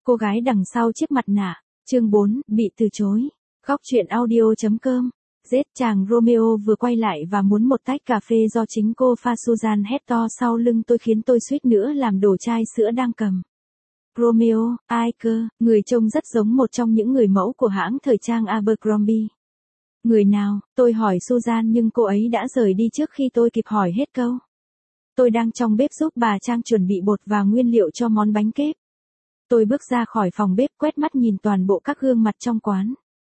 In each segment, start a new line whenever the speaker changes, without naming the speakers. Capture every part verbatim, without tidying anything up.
Cô gái đằng sau chiếc mặt nạ. Chương bốn, bị từ chối. Góc truyện audio.com. Z chàng Romeo vừa quay lại và muốn một tách cà phê do chính cô pha. Susan hét to sau lưng tôi khiến tôi suýt nữa làm đổ chai sữa đang cầm. Romeo, ai cơ, người trông rất giống một trong những người mẫu của hãng thời trang Abercrombie. Người nào, tôi hỏi Susan nhưng cô ấy đã rời đi trước khi tôi kịp hỏi hết câu. Tôi đang trong bếp giúp bà Trang chuẩn bị bột và nguyên liệu cho món bánh kép. Tôi bước ra khỏi phòng bếp quét mắt nhìn toàn bộ các gương mặt trong quán.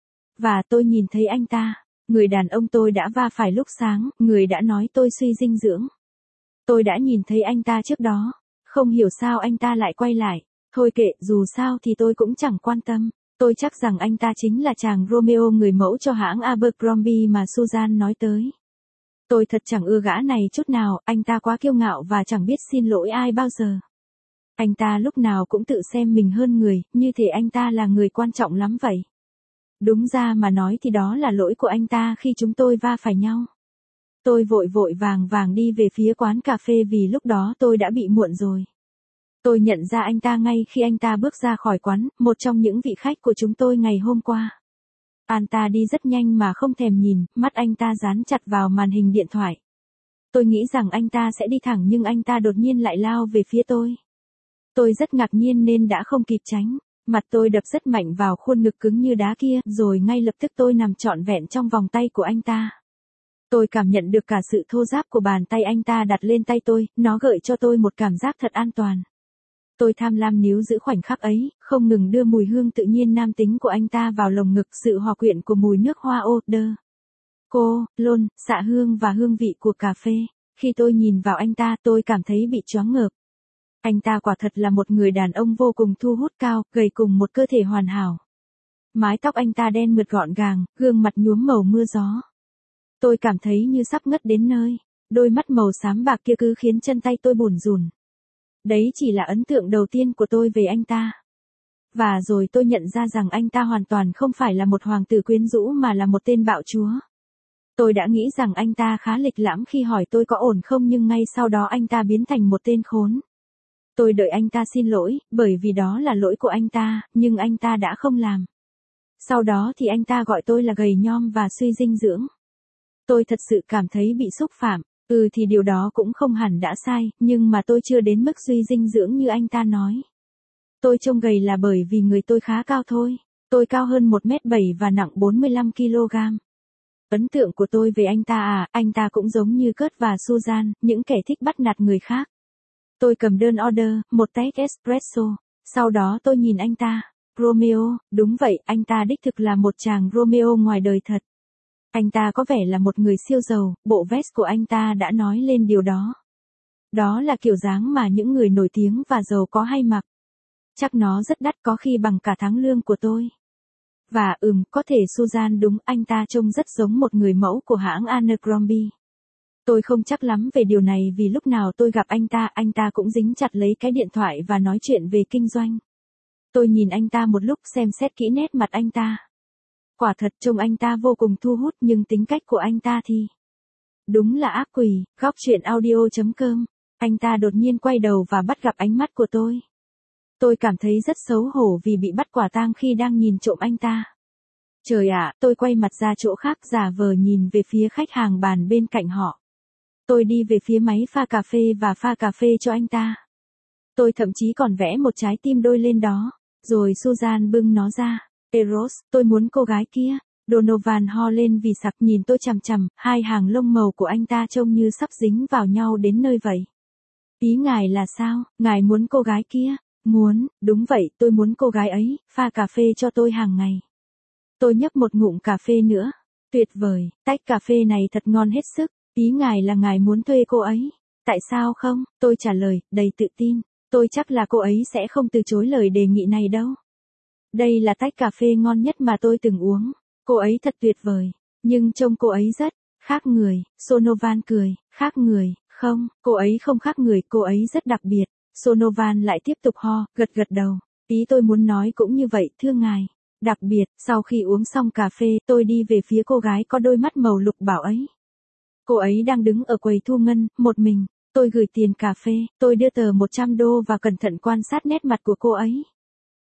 Và tôi nhìn thấy anh ta, người đàn ông tôi đã va phải lúc sáng, người đã nói tôi suy dinh dưỡng. Tôi đã nhìn thấy anh ta trước đó, không hiểu sao anh ta lại quay lại. Thôi kệ, dù sao thì tôi cũng chẳng quan tâm. Tôi chắc rằng anh ta chính là chàng Romeo người mẫu cho hãng Abercrombie mà Susan nói tới. Tôi thật chẳng ưa gã này chút nào, anh ta quá kiêu ngạo và chẳng biết xin lỗi ai bao giờ. Anh ta lúc nào cũng tự xem mình hơn người, như thể anh ta là người quan trọng lắm vậy. Đúng ra mà nói thì đó là lỗi của anh ta khi chúng tôi va phải nhau. Tôi vội vội vàng vàng đi về phía quán cà phê vì lúc đó tôi đã bị muộn rồi. Tôi nhận ra anh ta ngay khi anh ta bước ra khỏi quán, một trong những vị khách của chúng tôi ngày hôm qua. Anh ta đi rất nhanh mà không thèm nhìn, mắt anh ta dán chặt vào màn hình điện thoại. Tôi nghĩ rằng anh ta sẽ đi thẳng nhưng anh ta đột nhiên lại lao về phía tôi. Tôi rất ngạc nhiên nên đã không kịp tránh. Mặt tôi đập rất mạnh vào khuôn ngực cứng như đá kia, rồi ngay lập tức tôi nằm trọn vẹn trong vòng tay của anh ta. Tôi cảm nhận được cả sự thô ráp của bàn tay anh ta đặt lên tay tôi, nó gợi cho tôi một cảm giác thật an toàn. Tôi tham lam níu giữ khoảnh khắc ấy, không ngừng đưa mùi hương tự nhiên nam tính của anh ta vào lồng ngực, sự hòa quyện của mùi nước hoa ô đơ, cô, lôn, xạ hương và hương vị của cà phê. Khi tôi nhìn vào anh ta, tôi cảm thấy bị choáng ngợp. Anh ta quả thật là một người đàn ông vô cùng thu hút, cao, gầy cùng một cơ thể hoàn hảo. Mái tóc anh ta đen mượt gọn gàng, gương mặt nhuốm màu mưa gió. Tôi cảm thấy như sắp ngất đến nơi, đôi mắt màu xám bạc kia cứ khiến chân tay tôi bủn rủn. Đấy chỉ là ấn tượng đầu tiên của tôi về anh ta. Và rồi tôi nhận ra rằng anh ta hoàn toàn không phải là một hoàng tử quyến rũ mà là một tên bạo chúa. Tôi đã nghĩ rằng anh ta khá lịch lãm khi hỏi tôi có ổn không nhưng ngay sau đó anh ta biến thành một tên khốn. Tôi đợi anh ta xin lỗi, bởi vì đó là lỗi của anh ta, nhưng anh ta đã không làm. Sau đó thì anh ta gọi tôi là gầy nhom và suy dinh dưỡng. Tôi thật sự cảm thấy bị xúc phạm. Ừ thì điều đó cũng không hẳn đã sai, nhưng mà tôi chưa đến mức suy dinh dưỡng như anh ta nói. Tôi trông gầy là bởi vì người tôi khá cao thôi. Tôi cao hơn một mét bảy và nặng bốn mươi lăm ki lô gam. Ấn tượng của tôi về anh ta à, anh ta cũng giống như Kurt và Susan, những kẻ thích bắt nạt người khác. Tôi cầm đơn order, một tách espresso. Sau đó tôi nhìn anh ta. Romeo, đúng vậy, anh ta đích thực là một chàng Romeo ngoài đời thật. Anh ta có vẻ là một người siêu giàu, bộ vest của anh ta đã nói lên điều đó. Đó là kiểu dáng mà những người nổi tiếng và giàu có hay mặc. Chắc nó rất đắt, có khi bằng cả tháng lương của tôi. Và ừm, có thể Susan đúng, anh ta trông rất giống một người mẫu của hãng Abercrombie. Tôi không chắc lắm về điều này vì lúc nào tôi gặp anh ta, anh ta cũng dính chặt lấy cái điện thoại và nói chuyện về kinh doanh. Tôi nhìn anh ta một lúc xem xét kỹ nét mặt anh ta. Quả thật trông anh ta vô cùng thu hút nhưng tính cách của anh ta thì... đúng là ác quỷ. Góc truyện audio.com. Anh ta đột nhiên quay đầu và bắt gặp ánh mắt của tôi. Tôi cảm thấy rất xấu hổ vì bị bắt quả tang khi đang nhìn trộm anh ta. Trời ạ, tôi quay mặt ra chỗ khác giả vờ nhìn về phía khách hàng bàn bên cạnh họ. Tôi đi về phía máy pha cà phê và pha cà phê cho anh ta. Tôi thậm chí còn vẽ một trái tim đôi lên đó. Rồi Susan bưng nó ra. Eros, tôi muốn cô gái kia. Donovan ho lên vì sặc nhìn tôi chằm chằm, hai hàng lông màu của anh ta trông như sắp dính vào nhau đến nơi vậy. Ý ngài là sao, ngài muốn cô gái kia? Muốn, đúng vậy, tôi muốn cô gái ấy, pha cà phê cho tôi hàng ngày. Tôi nhấp một ngụm cà phê nữa. Tuyệt vời, tách cà phê này thật ngon hết sức. Ý ngài là ngài muốn thuê cô ấy. Tại sao không? Tôi trả lời, đầy tự tin. Tôi chắc là cô ấy sẽ không từ chối lời đề nghị này đâu. Đây là tách cà phê ngon nhất mà tôi từng uống. Cô ấy thật tuyệt vời. Nhưng trông cô ấy rất khác người. Donovan cười, khác người, không, cô ấy không khác người, cô ấy rất đặc biệt. Donovan lại tiếp tục ho, gật gật đầu. Ý tôi muốn nói cũng như vậy, thưa ngài. Đặc biệt, sau khi uống xong cà phê, tôi đi về phía cô gái có đôi mắt màu lục bảo ấy. Cô ấy đang đứng ở quầy thu ngân, một mình. Tôi gửi tiền cà phê, tôi đưa tờ một trăm đô và cẩn thận quan sát nét mặt của cô ấy.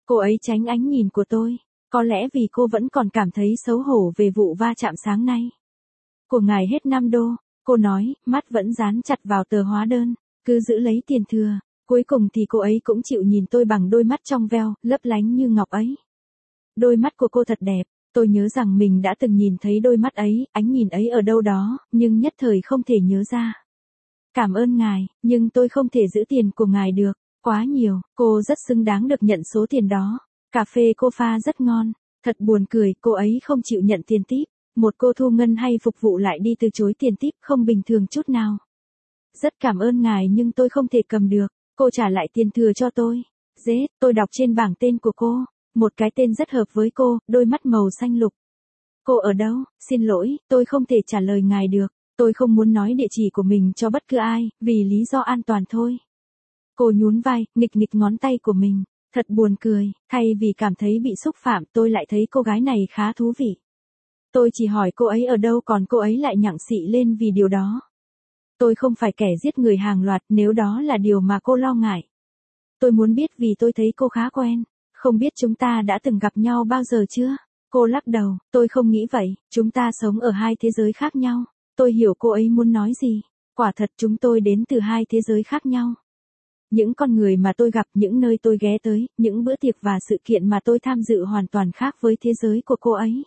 Cô ấy tránh ánh nhìn của tôi. Có lẽ vì cô vẫn còn cảm thấy xấu hổ về vụ va chạm sáng nay. Của ngài hết năm đô, cô nói, mắt vẫn dán chặt vào tờ hóa đơn, cứ giữ lấy tiền thừa. Cuối cùng thì cô ấy cũng chịu nhìn tôi bằng đôi mắt trong veo, lấp lánh như ngọc ấy. Đôi mắt của cô thật đẹp, tôi nhớ rằng mình đã từng nhìn thấy đôi mắt ấy, ánh nhìn ấy ở đâu đó, nhưng nhất thời không thể nhớ ra. Cảm ơn ngài, nhưng tôi không thể giữ tiền của ngài được, quá nhiều, cô rất xứng đáng được nhận số tiền đó. Cà phê cô pha rất ngon, thật buồn cười, cô ấy không chịu nhận tiền tip. Một cô thu ngân hay phục vụ lại đi từ chối tiền tip không bình thường chút nào. Rất cảm ơn ngài nhưng tôi không thể cầm được, cô trả lại tiền thừa cho tôi. Dễ, tôi đọc trên bảng tên của cô, một cái tên rất hợp với cô, đôi mắt màu xanh lục. Cô ở đâu? Xin lỗi, tôi không thể trả lời ngài được, tôi không muốn nói địa chỉ của mình cho bất cứ ai, vì lý do an toàn thôi. Cô nhún vai, nghịch nghịch ngón tay của mình, thật buồn cười, thay vì cảm thấy bị xúc phạm tôi lại thấy cô gái này khá thú vị. Tôi chỉ hỏi cô ấy ở đâu còn cô ấy lại nhặng xị lên vì điều đó. Tôi không phải kẻ giết người hàng loạt nếu đó là điều mà cô lo ngại. Tôi muốn biết vì tôi thấy cô khá quen, không biết chúng ta đã từng gặp nhau bao giờ chưa? Cô lắc đầu, tôi không nghĩ vậy, chúng ta sống ở hai thế giới khác nhau. Tôi hiểu cô ấy muốn nói gì, quả thật chúng tôi đến từ hai thế giới khác nhau. Những con người mà tôi gặp, những nơi tôi ghé tới, những bữa tiệc và sự kiện mà tôi tham dự hoàn toàn khác với thế giới của cô ấy.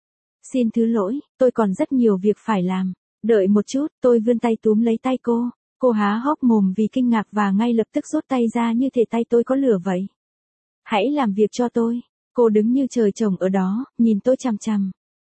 Xin thứ lỗi, tôi còn rất nhiều việc phải làm. Đợi một chút, tôi vươn tay túm lấy tay cô. Cô há hốc mồm vì kinh ngạc và ngay lập tức rút tay ra như thể tay tôi có lửa vậy. Hãy làm việc cho tôi. Cô đứng như trời trồng ở đó, nhìn tôi chằm chằm.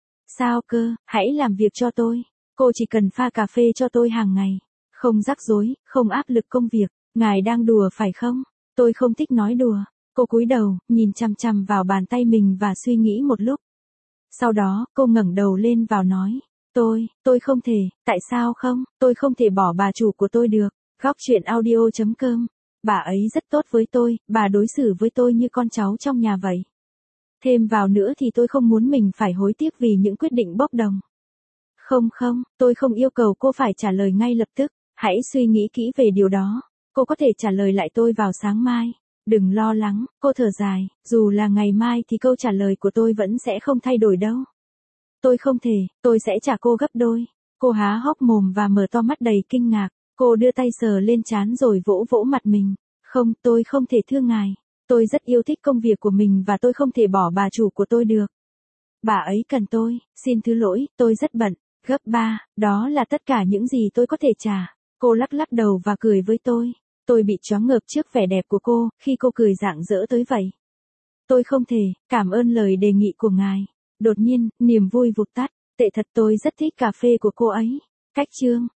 Sao cơ, hãy làm việc cho tôi. Cô chỉ cần pha cà phê cho tôi hàng ngày. Không rắc rối, không áp lực công việc. Ngài đang đùa phải không? Tôi không thích nói đùa. Cô cúi đầu, nhìn chằm chằm vào bàn tay mình và suy nghĩ một lúc. Sau đó, cô ngẩng đầu lên vào nói. Tôi, tôi không thể, tại sao không, tôi không thể bỏ bà chủ của tôi được. Góc chuyện audio chấm com. Bà ấy rất tốt với tôi, bà đối xử với tôi như con cháu trong nhà vậy. Thêm vào nữa thì tôi không muốn mình phải hối tiếc vì những quyết định bốc đồng. Không không, tôi không yêu cầu cô phải trả lời ngay lập tức, hãy suy nghĩ kỹ về điều đó. Cô có thể trả lời lại tôi vào sáng mai. Đừng lo lắng, cô thở dài, dù là ngày mai thì câu trả lời của tôi vẫn sẽ không thay đổi đâu. Tôi không thể, tôi sẽ trả cô gấp đôi. Cô há hốc mồm và mở to mắt đầy kinh ngạc, cô đưa tay sờ lên trán rồi vỗ vỗ mặt mình. Không, tôi không thể thưa ngài. Tôi rất yêu thích công việc của mình và tôi không thể bỏ bà chủ của tôi được. Bà ấy cần tôi, xin thứ lỗi, tôi rất bận. Gấp ba, đó là tất cả những gì tôi có thể trả. Cô lắc lắc đầu và cười với tôi. Tôi bị choáng ngợp trước vẻ đẹp của cô, khi cô cười rạng rỡ tới vậy. Tôi không thể, cảm ơn lời đề nghị của ngài. Đột nhiên, niềm vui vụt tắt, tệ thật tôi rất thích cà phê của cô ấy. Cách chương.